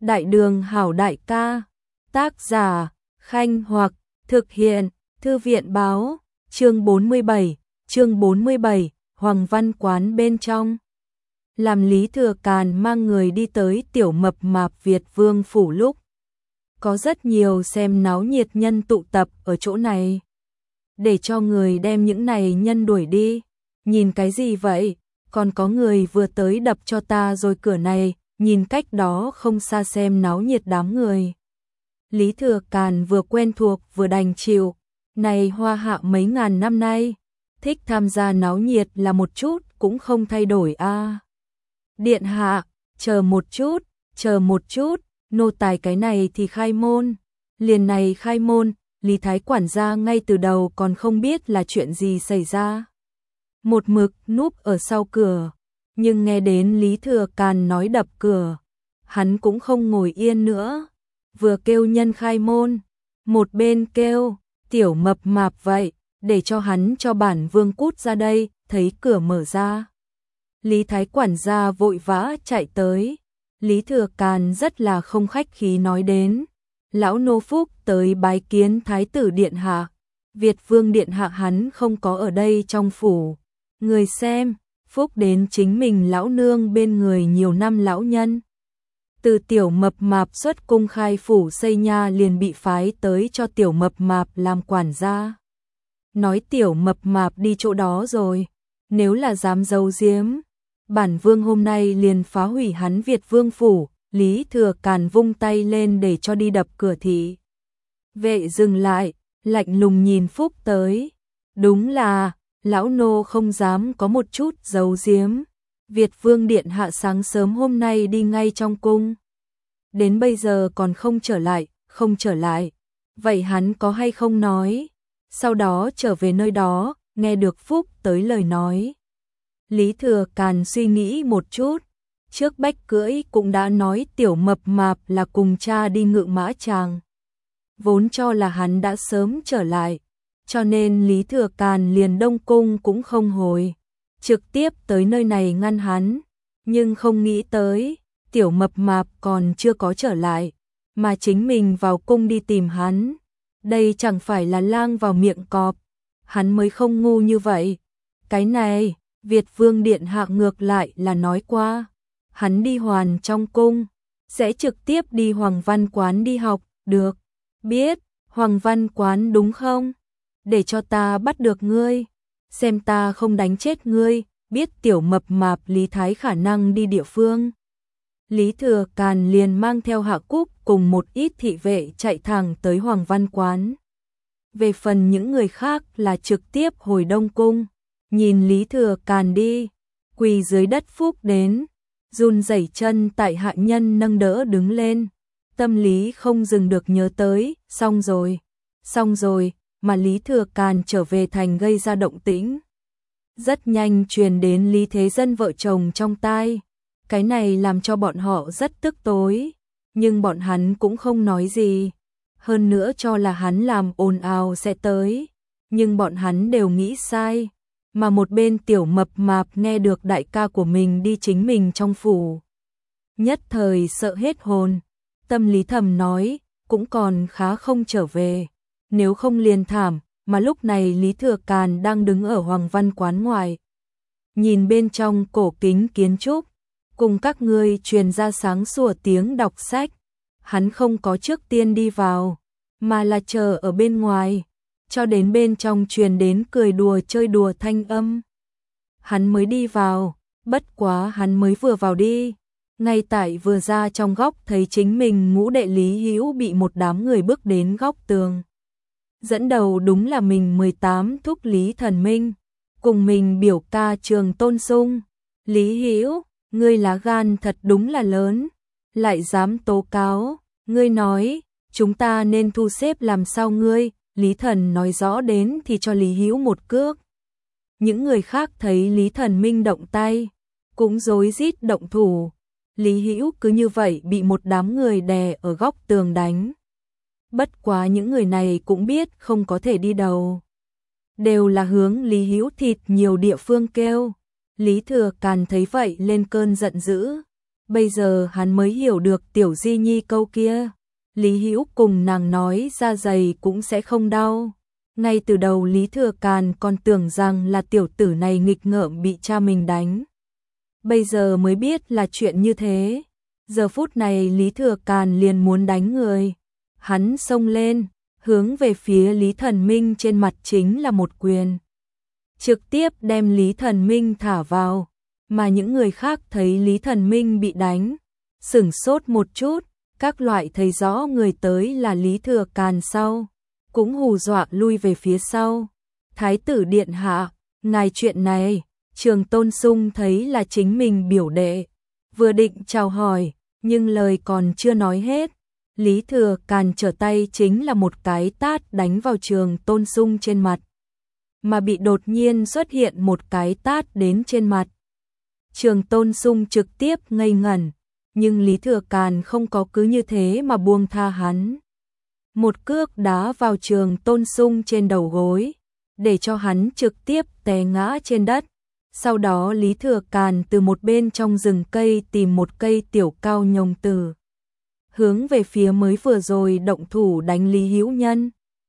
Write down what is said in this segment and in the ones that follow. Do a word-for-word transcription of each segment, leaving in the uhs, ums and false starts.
Đại đường hảo đại ca. Tác giả, Khanh Hoặc, thực hiện, Thư viện báo, chương bốn mươi bảy, chương bốn mươi bảy, Hoàng Văn Quán bên trong. Làm Lý Thừa Càn mang người đi tới tiểu mập mạp Việt Vương phủ lúc. Có rất nhiều xem náo nhiệt nhân tụ tập ở chỗ này. Để cho người đem những này nhân đuổi đi. Nhìn cái gì vậy? Còn có người vừa tới đập cho ta rồi cửa này, nhìn cách đó không xa xem náo nhiệt đám người. Lý Thừa Càn vừa quen thuộc vừa đành chịu. Này hoa hạ mấy ngàn năm nay, thích tham gia náo nhiệt là một chút cũng không thay đổi a. À. Điện hạ, chờ một chút, chờ một chút, nô tài cái này thì khai môn. Liền này khai môn, Lý Thái quản gia ngay từ đầu còn không biết là chuyện gì xảy ra. Một mực núp ở sau cửa, nhưng nghe đến Lý Thừa Càn nói đập cửa, hắn cũng không ngồi yên nữa. Vừa kêu nhân khai môn, một bên kêu, tiểu mập mạp vậy, để cho hắn cho bản vương cút ra đây, thấy cửa mở ra. Lý Thái quản gia vội vã chạy tới, Lý Thừa Càn rất là không khách khí nói đến, lão nô phúc tới bái kiến Thái tử điện hạ, Việt Vương điện hạ hắn không có ở đây trong phủ, người xem, phúc đến chính mình lão nương bên người nhiều năm lão nhân. Từ tiểu mập mạp xuất cung khai phủ xây nha liền bị phái tới cho tiểu mập mạp làm quản gia. Nói tiểu mập mạp đi chỗ đó rồi, nếu là dám giấu giếm, bản vương hôm nay liền phá hủy hắn Việt Vương phủ. Lý Thừa Càn vung tay lên để cho đi đập cửa thị. Vệ dừng lại, lạnh lùng nhìn Phúc tới. Đúng là, lão nô không dám có một chút giấu giếm. Việt Vương điện hạ sáng sớm hôm nay đi ngay trong cung. Đến bây giờ còn không trở lại, không trở lại. Vậy hắn có hay không nói? Sau đó trở về nơi đó, nghe được Phúc tới lời nói. Lý Thừa Càn suy nghĩ một chút. Trước bách cưỡi cũng đã nói tiểu mập mạp là cùng cha đi ngự mã tràng. Vốn cho là hắn đã sớm trở lại. Cho nên Lý Thừa Càn liền đông cung cũng không hồi. Trực tiếp tới nơi này ngăn hắn. Nhưng không nghĩ tới, tiểu mập mạp còn chưa có trở lại. Mà chính mình vào cung đi tìm hắn. Đây chẳng phải là lang vào miệng cọp. Hắn mới không ngu như vậy. Cái này, Việt Vương điện hạ ngược lại là nói qua. Hắn đi hoàn trong cung, sẽ trực tiếp đi Hoàng Văn Quán đi học, được. Biết, Hoàng Văn Quán đúng không? Để cho ta bắt được ngươi, xem ta không đánh chết ngươi, biết tiểu mập mạp Lý Thái khả năng đi địa phương. Lý Thừa Càn liền mang theo Hạ Cúc cùng một ít thị vệ chạy thẳng tới Hoàng Văn Quán. Về phần những người khác là trực tiếp hồi Đông Cung, nhìn Lý Thừa Càn đi, quỳ dưới đất Phúc đến. Run rẩy chân tại hạ nhân nâng đỡ đứng lên, tâm lý không dừng được nhớ tới, xong rồi, xong rồi, mà Lý Thừa Càn trở về thành gây ra động tĩnh. Rất nhanh truyền đến Lý Thế Dân vợ chồng trong tai, cái này làm cho bọn họ rất tức tối, nhưng bọn hắn cũng không nói gì, hơn nữa cho là hắn làm ồn ào sẽ tới, nhưng bọn hắn đều nghĩ sai. Mà một bên tiểu mập mạp nghe được đại ca của mình đi chính mình trong phủ. Nhất thời sợ hết hồn, tâm lý thầm nói, cũng còn khá không trở về, nếu không liền thảm, mà lúc này Lý Thừa Càn đang đứng ở Hoàng Văn Quán ngoài. Nhìn bên trong cổ kính kiến trúc, cùng các ngươi truyền ra sáng sủa tiếng đọc sách, hắn không có trước tiên đi vào, mà là chờ ở bên ngoài. Cho đến bên trong truyền đến cười đùa chơi đùa thanh âm. Hắn mới đi vào, bất quá hắn mới vừa vào đi. Ngay tại vừa ra trong góc thấy chính mình ngũ đệ Lý Hữu bị một đám người bước đến góc tường. Dẫn đầu đúng là mình mười tám thúc Lý Thần Minh, cùng mình biểu ca Trường Tôn Sung. Lý Hữu, ngươi lá gan thật đúng là lớn, lại dám tố cáo, ngươi nói, chúng ta nên thu xếp làm sao ngươi? Lý Thần nói rõ đến thì cho Lý Hữu một cước. Những người khác thấy Lý Thần Minh động tay, cũng rối rít động thủ. Lý Hữu cứ như vậy bị một đám người đè ở góc tường đánh. Bất quá những người này cũng biết không có thể đi đầu. Đều là hướng Lý Hữu thịt nhiều địa phương kêu. Lý Thừa Càn thấy vậy lên cơn giận dữ. Bây giờ hắn mới hiểu được Tiểu Di Nhi câu kia. Lý Hữu cùng nàng nói da dày cũng sẽ không đau. Ngay từ đầu Lý Thừa Càn còn tưởng rằng là tiểu tử này nghịch ngợm bị cha mình đánh. Bây giờ mới biết là chuyện như thế. Giờ phút này Lý Thừa Càn liền muốn đánh người. Hắn xông lên, hướng về phía Lý Thần Minh trên mặt chính là một quyền. Trực tiếp đem Lý Thần Minh thả vào. Mà những người khác thấy Lý Thần Minh bị đánh, sửng sốt một chút, các loại thấy rõ người tới là Lý Thừa Càn sau, cũng hù dọa lui về phía sau. Thái tử điện hạ, ngài chuyện này, Trường Tôn Sung thấy là chính mình biểu đệ, vừa định chào hỏi, nhưng lời còn chưa nói hết. Lý Thừa Càn trở tay chính là một cái tát đánh vào Trường Tôn Sung trên mặt, mà bị đột nhiên xuất hiện một cái tát đến trên mặt. Trường Tôn Sung trực tiếp ngây ngẩn, nhưng Lý Thừa Càn không có cứ như thế mà buông tha hắn. Một cước đá vào Trường Tôn Sung trên đầu gối, để cho hắn trực tiếp té ngã trên đất. Sau đó Lý Thừa Càn từ một bên trong rừng cây tìm một cây tiểu cao nhông tử, hướng về phía mới vừa rồi động thủ đánh Lý Hữu Nhân.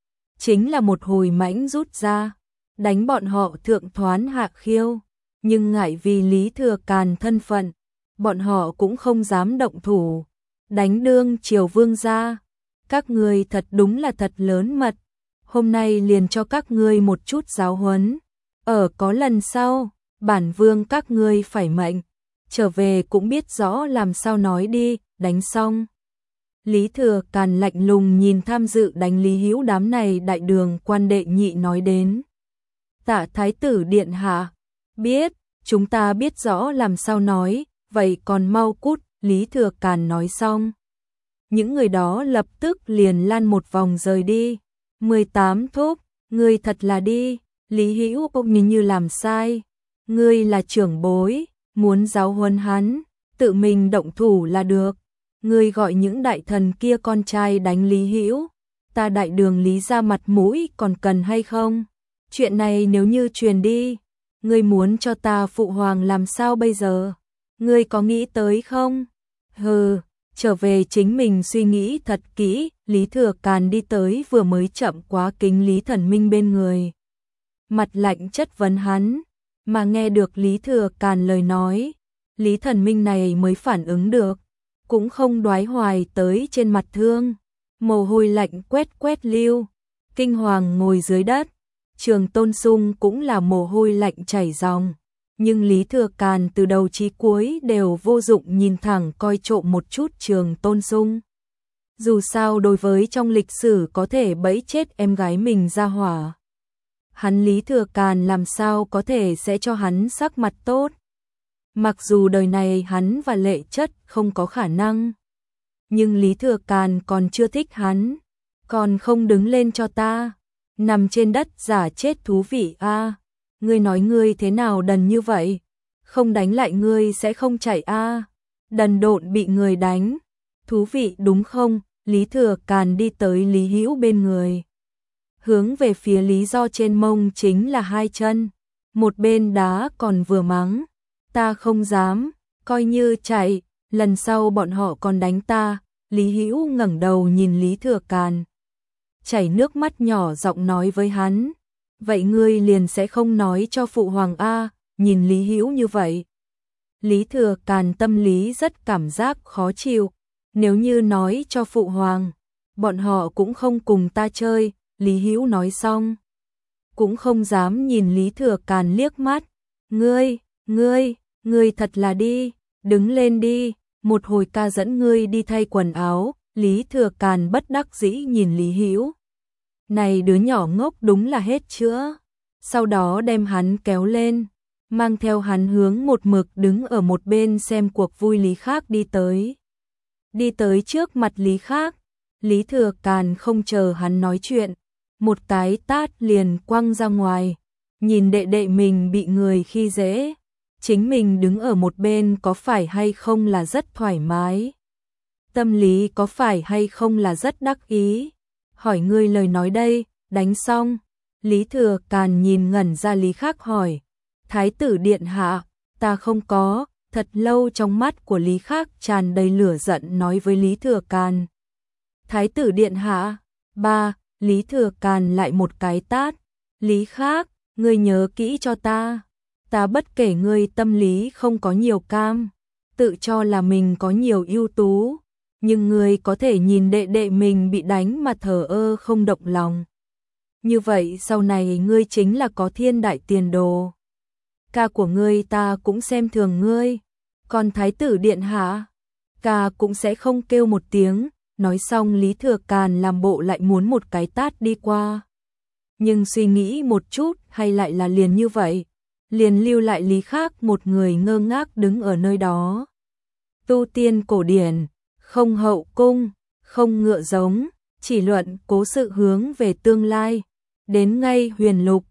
Chính là một hồi mãnh rút ra, đánh bọn họ thượng thoán hạ khiêu. Nhưng ngại vì Lý Thừa Càn thân phận, bọn họ cũng không dám động thủ. Đánh đương triều vương gia, các ngươi thật đúng là thật lớn mật. Hôm nay liền cho các ngươi một chút giáo huấn. Ở có lần sau, bản vương các ngươi phải mệnh. Trở về cũng biết rõ làm sao nói đi, đánh xong. Lý Thừa Càn lạnh lùng nhìn tham dự đánh Lý Hữu đám này đại đường quan đệ nhị nói đến. Tạ thái tử điện hạ. Biết, chúng ta biết rõ làm sao nói, vậy còn mau cút, Lý Thừa Càn nói xong. Những người đó lập tức liền lan một vòng rời đi. mười tám thúc, ngươi thật là đi, Lý Hữu cũng nhìn như làm sai. Ngươi là trưởng bối, muốn giáo huấn hắn, tự mình động thủ là được. Ngươi gọi những đại thần kia con trai đánh Lý Hữu, ta đại đường Lý ra mặt mũi còn cần hay không? Chuyện này nếu như truyền đi, ngươi muốn cho ta phụ hoàng làm sao bây giờ? Ngươi có nghĩ tới không? Hừ, trở về chính mình suy nghĩ thật kỹ. Lý Thừa Càn đi tới vừa mới chậm quá kính Lý Thần Minh bên người, mặt lạnh chất vấn hắn, mà nghe được Lý Thừa Càn lời nói, Lý Thần Minh này mới phản ứng được, cũng không đoái hoài tới trên mặt thương, mồ hôi lạnh quét quét lưu, kinh hoàng ngồi dưới đất. Trường Tôn Sung cũng là mồ hôi lạnh chảy ròng, nhưng Lý Thừa Càn từ đầu chí cuối đều vô dụng nhìn thẳng coi trộm một chút Trường Tôn Sung. Dù sao đối với trong lịch sử có thể bẫy chết em gái mình ra hỏa, hắn Lý Thừa Càn làm sao có thể sẽ cho hắn sắc mặt tốt. Mặc dù đời này hắn và Lệ Chất không có khả năng, nhưng Lý Thừa Càn còn chưa thích hắn, còn không đứng lên cho ta. Nằm trên đất giả chết thú vị a. À, ngươi nói ngươi thế nào đần như vậy? Không đánh lại ngươi sẽ không chạy a. À, đần độn bị người đánh. Thú vị đúng không? Lý Thừa Càn đi tới Lý Hữu bên người, hướng về phía Lý Do trên mông chính là hai chân, một bên đá còn vừa mắng, ta không dám, coi như chạy, lần sau bọn họ còn đánh ta. Lý Hữu ngẩng đầu nhìn Lý Thừa Càn, chảy nước mắt nhỏ giọng nói với hắn, vậy ngươi liền sẽ không nói cho phụ hoàng a? Nhìn Lý Hữu như vậy, Lý Thừa Càn tâm lý rất cảm giác khó chịu, nếu như nói cho phụ hoàng, bọn họ cũng không cùng ta chơi. Lý Hữu nói xong, cũng không dám nhìn Lý Thừa Càn liếc mắt, ngươi, ngươi, ngươi thật là đi, đứng lên đi, một hồi ca dẫn ngươi đi thay quần áo. Lý Thừa Càn bất đắc dĩ nhìn Lý Hữu, này đứa nhỏ ngốc đúng là hết chữa. Sau đó đem hắn kéo lên, mang theo hắn hướng một mực đứng ở một bên xem cuộc vui Lý Khác đi tới. Đi tới trước mặt Lý Khác, Lý Thừa Càn không chờ hắn nói chuyện, một cái tát liền quăng ra ngoài. Nhìn đệ đệ mình bị người khi dễ, chính mình đứng ở một bên có phải hay không là rất thoải mái? Tâm lý có phải hay không là rất đắc ý? Hỏi ngươi lời nói đây, đánh xong. Lý Thừa Càn nhìn ngẩn ra Lý Khác hỏi, thái tử điện hạ, ta không có, Thật lâu trong mắt của Lý Khắc tràn đầy lửa giận nói với Lý Thừa Càn. Thái tử điện hạ, ba, Lý Thừa Càn lại một cái tát. Lý Khắc, ngươi nhớ kỹ cho ta. Ta bất kể ngươi tâm lý không có nhiều cam, tự cho là mình có nhiều ưu tú, nhưng ngươi có thể nhìn đệ đệ mình bị đánh mà thờ ơ không động lòng. Như vậy sau này ngươi chính là có thiên đại tiền đồ. Ca của ngươi ta cũng xem thường ngươi, còn thái tử điện hạ, ca cũng sẽ không kêu một tiếng. Nói xong Lý Thừa Càn làm bộ lại muốn một cái tát đi qua. Nhưng suy nghĩ một chút hay lại là liền như vậy, liền lưu lại Lý Khắc một người ngơ ngác đứng ở nơi đó. Tu tiên cổ điển, không hậu cung, không ngựa giống, chỉ luận cố sự hướng về tương lai. Đến ngay huyền lục,